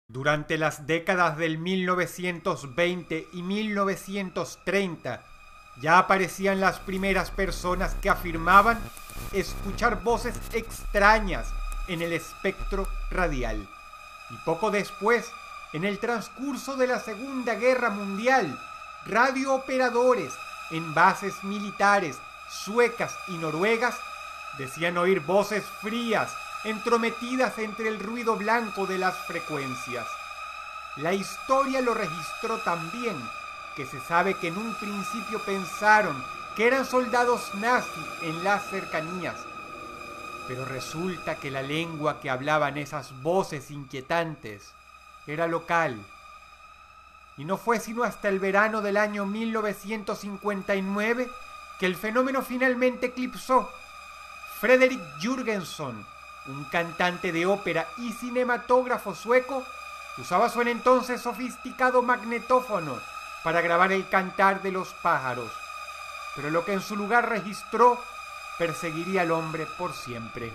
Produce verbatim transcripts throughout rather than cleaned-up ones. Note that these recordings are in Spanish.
Durante las décadas del mil novecientos veinte y mil novecientos treinta, ya aparecían las primeras personas que afirmaban escuchar voces extrañas en el espectro radial. Y poco después, en el transcurso de la Segunda Guerra Mundial, radiooperadores en bases militares suecas y noruegas decían oír voces frías entrometidas entre el ruido blanco de las frecuencias. La historia lo registró tan bien que se sabe que en un principio pensaron que eran soldados nazis en las cercanías, pero resulta que la lengua que hablaban esas voces inquietantes era local. Y no fue sino hasta el verano del año mil novecientos cincuenta y nueve que el fenómeno finalmente eclipsó. Fredrik Jürgenson, un cantante de ópera y cinematógrafo sueco, usaba su entonces sofisticado magnetófono para grabar el cantar de los pájaros, pero lo que en su lugar registró perseguiría al hombre por siempre.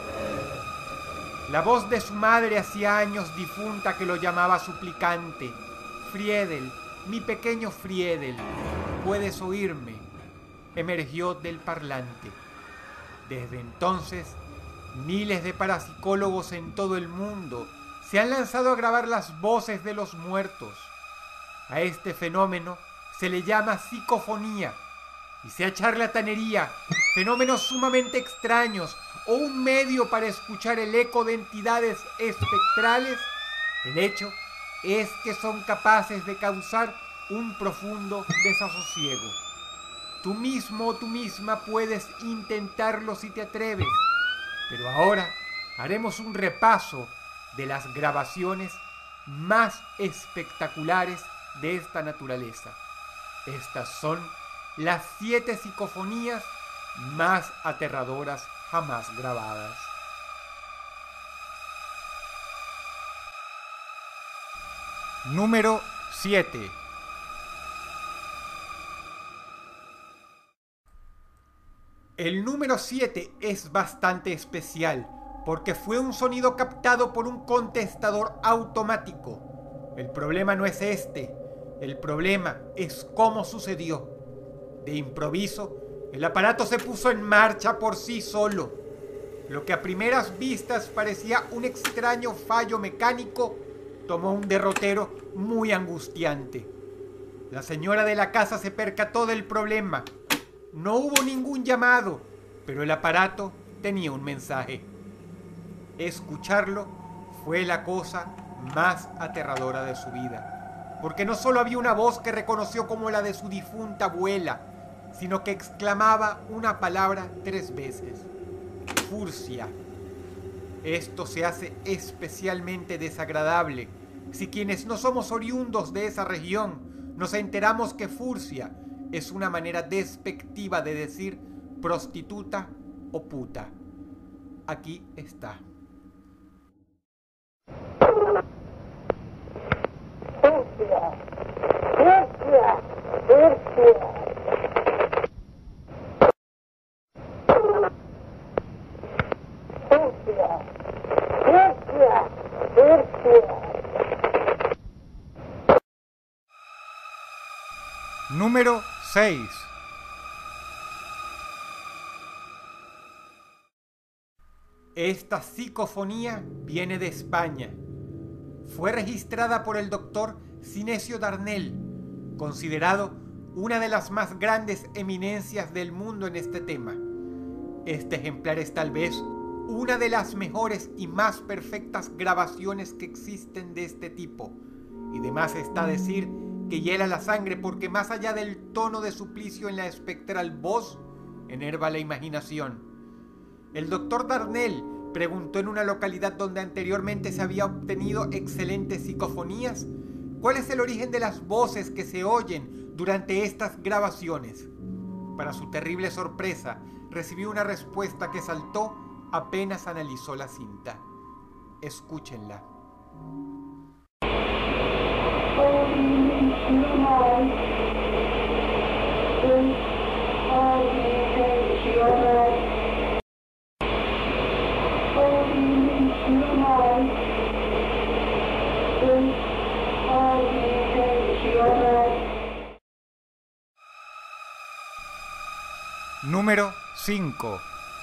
La voz de su madre hacía años difunta que lo llamaba suplicante. Friedel, mi pequeño Friedel, ¿puedes oírme? Emergió del parlante. Desde entonces, miles de parapsicólogos en todo el mundo se han lanzado a grabar las voces de los muertos. A este fenómeno se le llama psicofonía, y sea charlatanería, fenómenos sumamente extraños o un medio para escuchar el eco de entidades espectrales, el hecho es que son capaces de causar un profundo desasosiego. Tú mismo o tú misma puedes intentarlo si te atreves, pero ahora haremos un repaso de las grabaciones más espectaculares de esta naturaleza. Estas son las siete psicofonías más aterradoras jamás grabadas. Número siete. El número siete es bastante especial porque fue un sonido captado por un contestador automático. El problema no es este, el problema es cómo sucedió. De improviso, el aparato se puso en marcha por sí solo. Lo que a primeras vistas parecía un extraño fallo mecánico tomó un derrotero muy angustiante. La señora de la casa se percató del problema. No hubo ningún llamado, pero el aparato tenía un mensaje. Escucharlo fue la cosa más aterradora de su vida, porque no solo había una voz que reconoció como la de su difunta abuela, sino que exclamaba una palabra tres veces: Furcia. Esto se hace especialmente desagradable si quienes no somos oriundos de esa región nos enteramos que Furcia es una manera despectiva de decir prostituta o puta. Aquí está. Furcia, Furcia, Furcia. Furcia, Furcia, Furcia. Número seis. Esta psicofonía viene de España. Fue registrada por el doctor Sinesio Darnell, considerado una de las más grandes eminencias del mundo en este tema. Este ejemplar es tal vez una de las mejores y más perfectas grabaciones que existen de este tipo. Y de más está decir que hiela la sangre porque más allá del tono de suplicio en la espectral voz, enerva la imaginación. El doctor Darnell preguntó en una localidad donde anteriormente se había obtenido excelentes psicofonías, ¿cuál es el origen de las voces que se oyen durante estas grabaciones? Para su terrible sorpresa, recibió una respuesta que saltó apenas analizó la cinta. Escúchenla. Número cinco.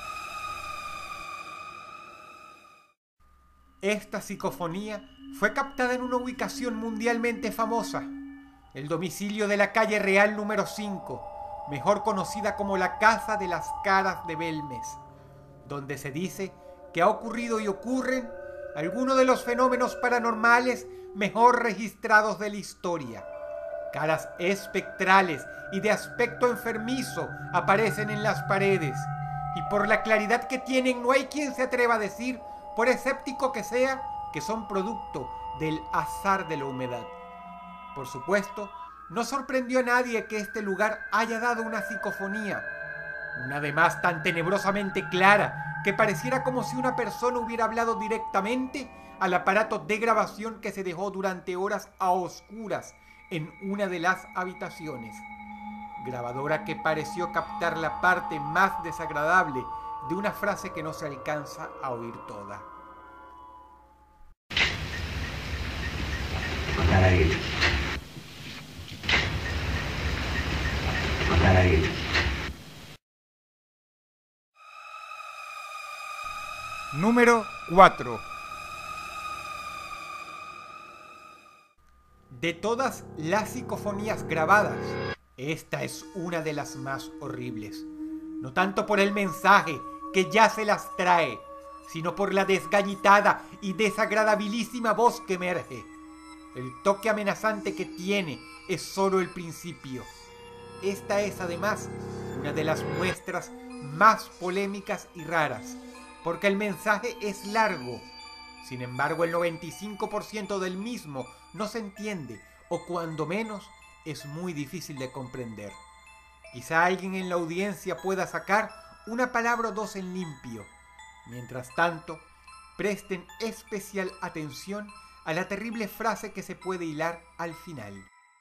Esta psicofonía fue captada en una ubicación mundialmente famosa, el domicilio de la calle Real número cinco, mejor conocida como la Casa de las Caras de Belmes, donde se dice que ha ocurrido y ocurren algunos de los fenómenos paranormales mejor registrados de la historia. Caras espectrales y de aspecto enfermizo aparecen en las paredes, y por la claridad que tienen no hay quien se atreva a decir, por escéptico que sea, que son producto del azar de la humedad. Por supuesto, no sorprendió a nadie que este lugar haya dado una psicofonía, una además tan tenebrosamente clara que pareciera como si una persona hubiera hablado directamente al aparato de grabación que se dejó durante horas a oscuras en una de las habitaciones, grabadora que pareció captar la parte más desagradable de una frase que no se alcanza a oír toda. Matar a él. Matar a él. Número cuatro. De todas las psicofonías grabadas, esta es una de las más horribles. No tanto por el mensaje que ya se las trae, sino por la desgallitada y desagradabilísima voz que emerge. El toque amenazante que tiene es solo el principio. Esta es además una de las muestras más polémicas y raras, porque el mensaje es largo. Sin embargo, el noventa y cinco por ciento del mismo no se entiende, o cuando menos es muy difícil de comprender. Quizá alguien en la audiencia pueda sacar una palabra o dos en limpio. Mientras tanto, presten especial atención a la terrible frase que se puede hilar al final.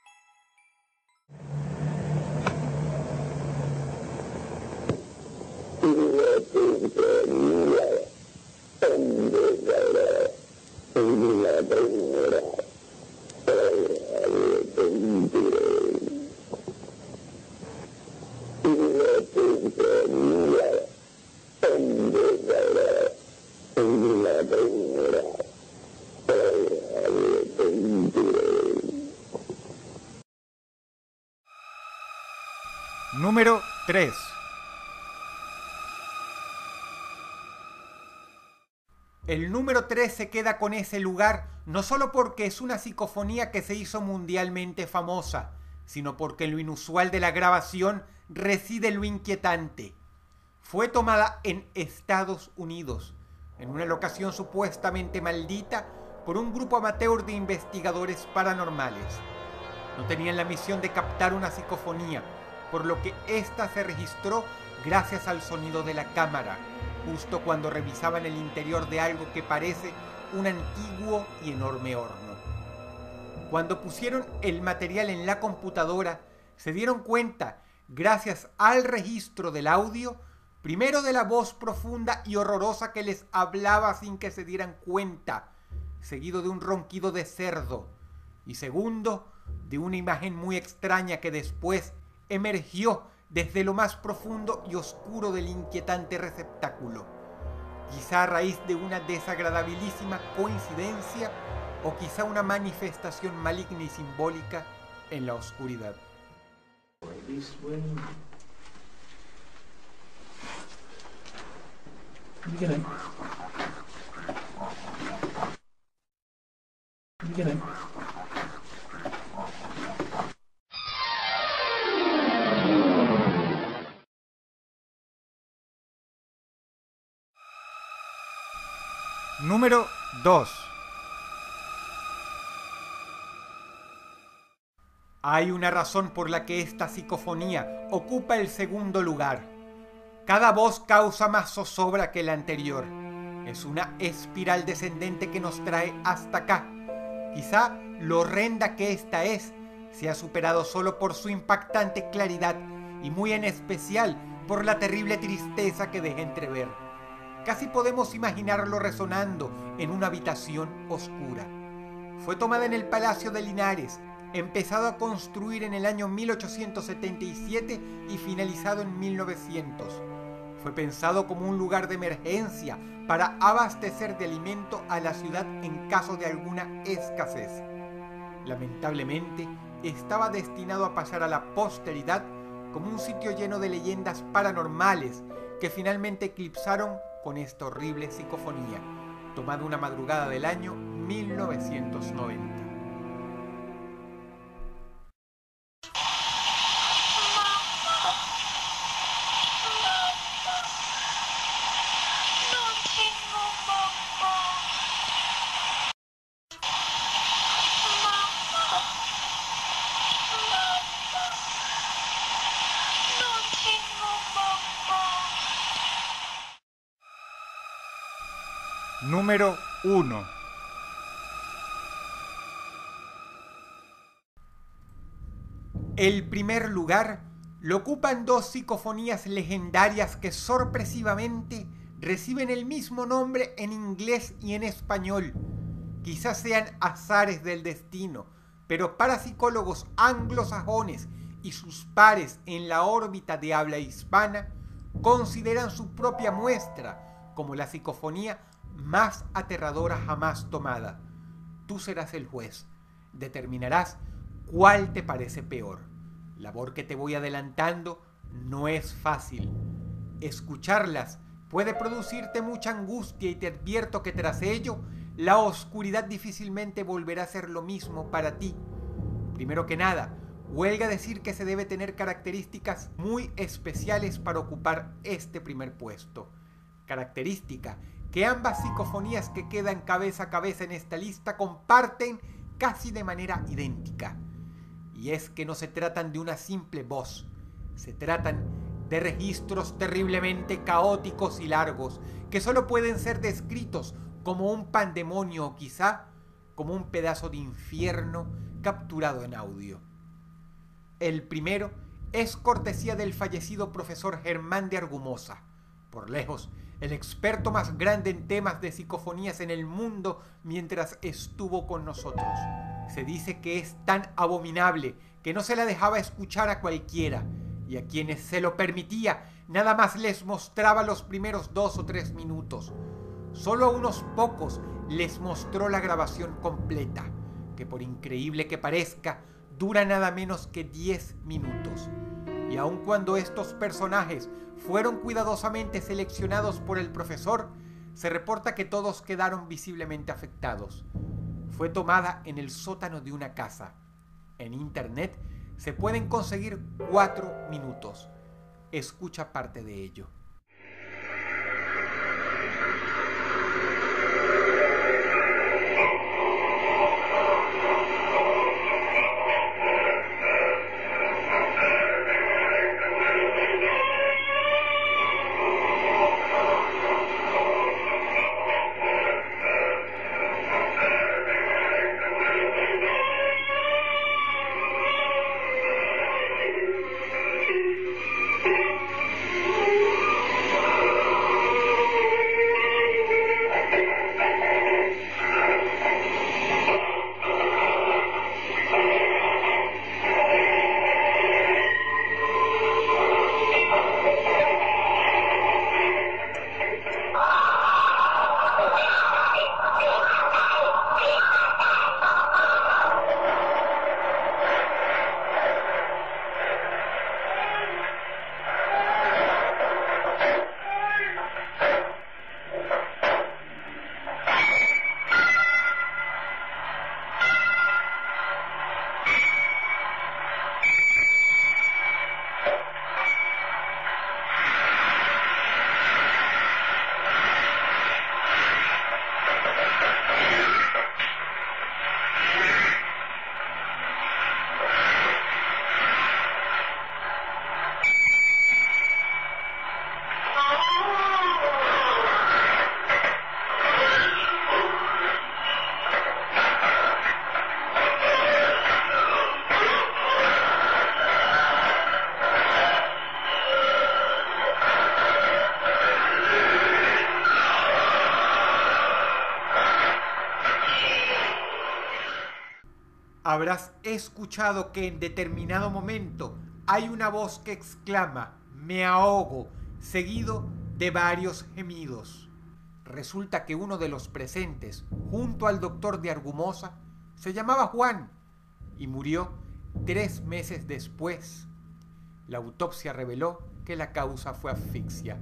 Número tres. El número tres se queda con ese lugar no solo porque es una psicofonía que se hizo mundialmente famosa, sino porque en lo inusual de la grabación reside lo inquietante. Fue tomada en Estados Unidos, en una locación supuestamente maldita por un grupo amateur de investigadores paranormales. No tenían la misión de captar una psicofonía, por lo que ésta se registró gracias al sonido de la cámara, justo cuando revisaban el interior de algo que parece un antiguo y enorme horno. Cuando pusieron el material en la computadora, se dieron cuenta, gracias al registro del audio, primero de la voz profunda y horrorosa que les hablaba sin que se dieran cuenta, seguido de un ronquido de cerdo, y segundo, de una imagen muy extraña que después emergió desde lo más profundo y oscuro del inquietante receptáculo, quizá a raíz de una desagradabilísima coincidencia o quizá una manifestación maligna y simbólica en la oscuridad. Número dos. Hay una razón por la que esta psicofonía ocupa el segundo lugar. Cada voz causa más zozobra que la anterior. Es una espiral descendente que nos trae hasta acá. Quizá lo horrenda que esta es se ha superado solo por su impactante claridad y muy en especial por la terrible tristeza que deja entrever. Casi podemos imaginarlo resonando en una habitación oscura. Fue tomada en el Palacio de Linares, empezado a construir en el año mil ochocientos setenta y siete y finalizado en mil novecientos. Fue pensado como un lugar de emergencia para abastecer de alimento a la ciudad en caso de alguna escasez. Lamentablemente, estaba destinado a pasar a la posteridad como un sitio lleno de leyendas paranormales que finalmente eclipsaron con esta horrible psicofonía, tomada una madrugada del año mil novecientos noventa. Número uno. El primer lugar lo ocupan dos psicofonías legendarias que sorpresivamente reciben el mismo nombre en inglés y en español. Quizás sean azares del destino, pero para psicólogos anglosajones y sus pares en la órbita de habla hispana, consideran su propia muestra como la psicofonía más aterradora jamás tomada. Tú serás el juez, determinarás cuál te parece peor. Labor que te voy adelantando no es fácil. Escucharlas puede producirte mucha angustia y te advierto que tras ello, la oscuridad difícilmente volverá a ser lo mismo para ti. Primero que nada, huelga decir que se debe tener características muy especiales para ocupar este primer puesto. Característica que ambas psicofonías que quedan cabeza a cabeza en esta lista comparten casi de manera idéntica. Y es que no se tratan de una simple voz, se tratan de registros terriblemente caóticos y largos que solo pueden ser descritos como un pandemonio o quizá como un pedazo de infierno capturado en audio. El primero es cortesía del fallecido profesor Germán de Argumosa, por lejos el experto más grande en temas de psicofonías en el mundo mientras estuvo con nosotros. Se dice que es tan abominable que no se la dejaba escuchar a cualquiera, y a quienes se lo permitía nada más les mostraba los primeros dos o tres minutos. Solo a unos pocos les mostró la grabación completa, que por increíble que parezca, dura nada menos que diez minutos. Y aun cuando estos personajes fueron cuidadosamente seleccionados por el profesor, se reporta que todos quedaron visiblemente afectados. Fue tomada en el sótano de una casa. En internet se pueden conseguir cuatro minutos. Escucha parte de ello. Habrás escuchado que en determinado momento hay una voz que exclama «me ahogo», seguido de varios gemidos. Resulta que uno de los presentes, junto al doctor de Argumosa, se llamaba Juan y murió tres meses después. La autopsia reveló que la causa fue asfixia.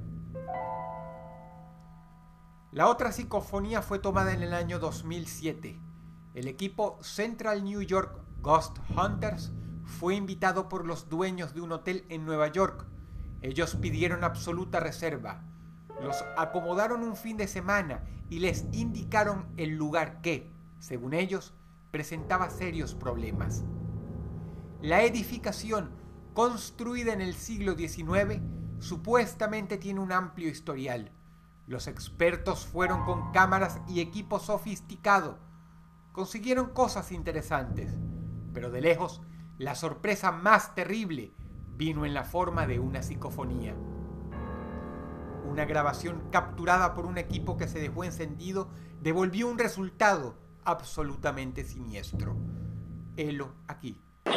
La otra psicofonía fue tomada en el año dos mil siete. El equipo Central New York Ghost Hunters fue invitado por los dueños de un hotel en Nueva York. Ellos pidieron absoluta reserva. Los acomodaron un fin de semana y les indicaron el lugar que, según ellos, presentaba serios problemas. La edificación, construida en el siglo diecinueve, supuestamente tiene un amplio historial. Los expertos fueron con cámaras y equipo sofisticado. Consiguieron cosas interesantes, pero de lejos, la sorpresa más terrible vino en la forma de una psicofonía. Una grabación capturada por un equipo que se dejó encendido devolvió un resultado absolutamente siniestro. Helo aquí.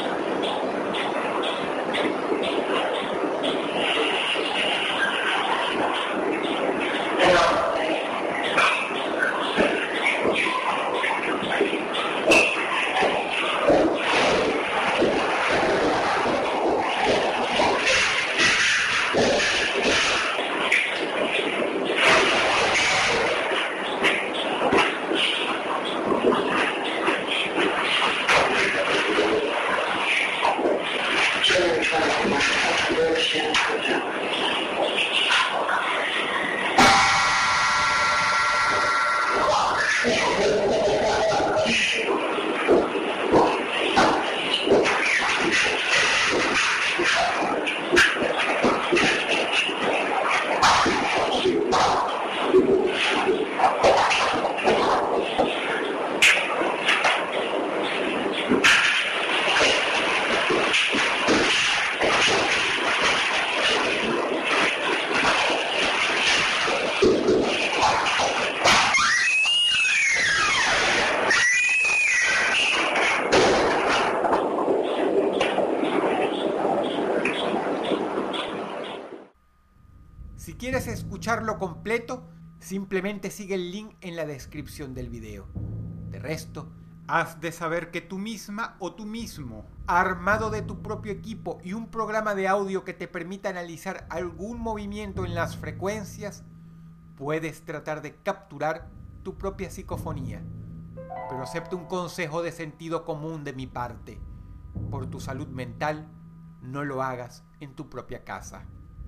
Si quieres escucharlo completo, simplemente sigue el link en la descripción del video. De resto, has de saber que tú misma o tú mismo, armado de tu propio equipo y un programa de audio que te permita analizar algún movimiento en las frecuencias, puedes tratar de capturar tu propia psicofonía. Pero acepta un consejo de sentido común de mi parte. Por tu salud mental, no lo hagas en tu propia casa.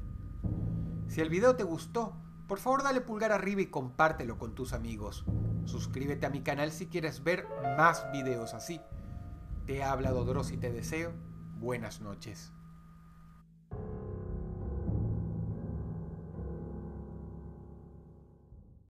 Si el video te gustó, por favor dale pulgar arriba y compártelo con tus amigos. Suscríbete a mi canal si quieres ver más videos así. Te ha hablado Dross y te deseo buenas noches.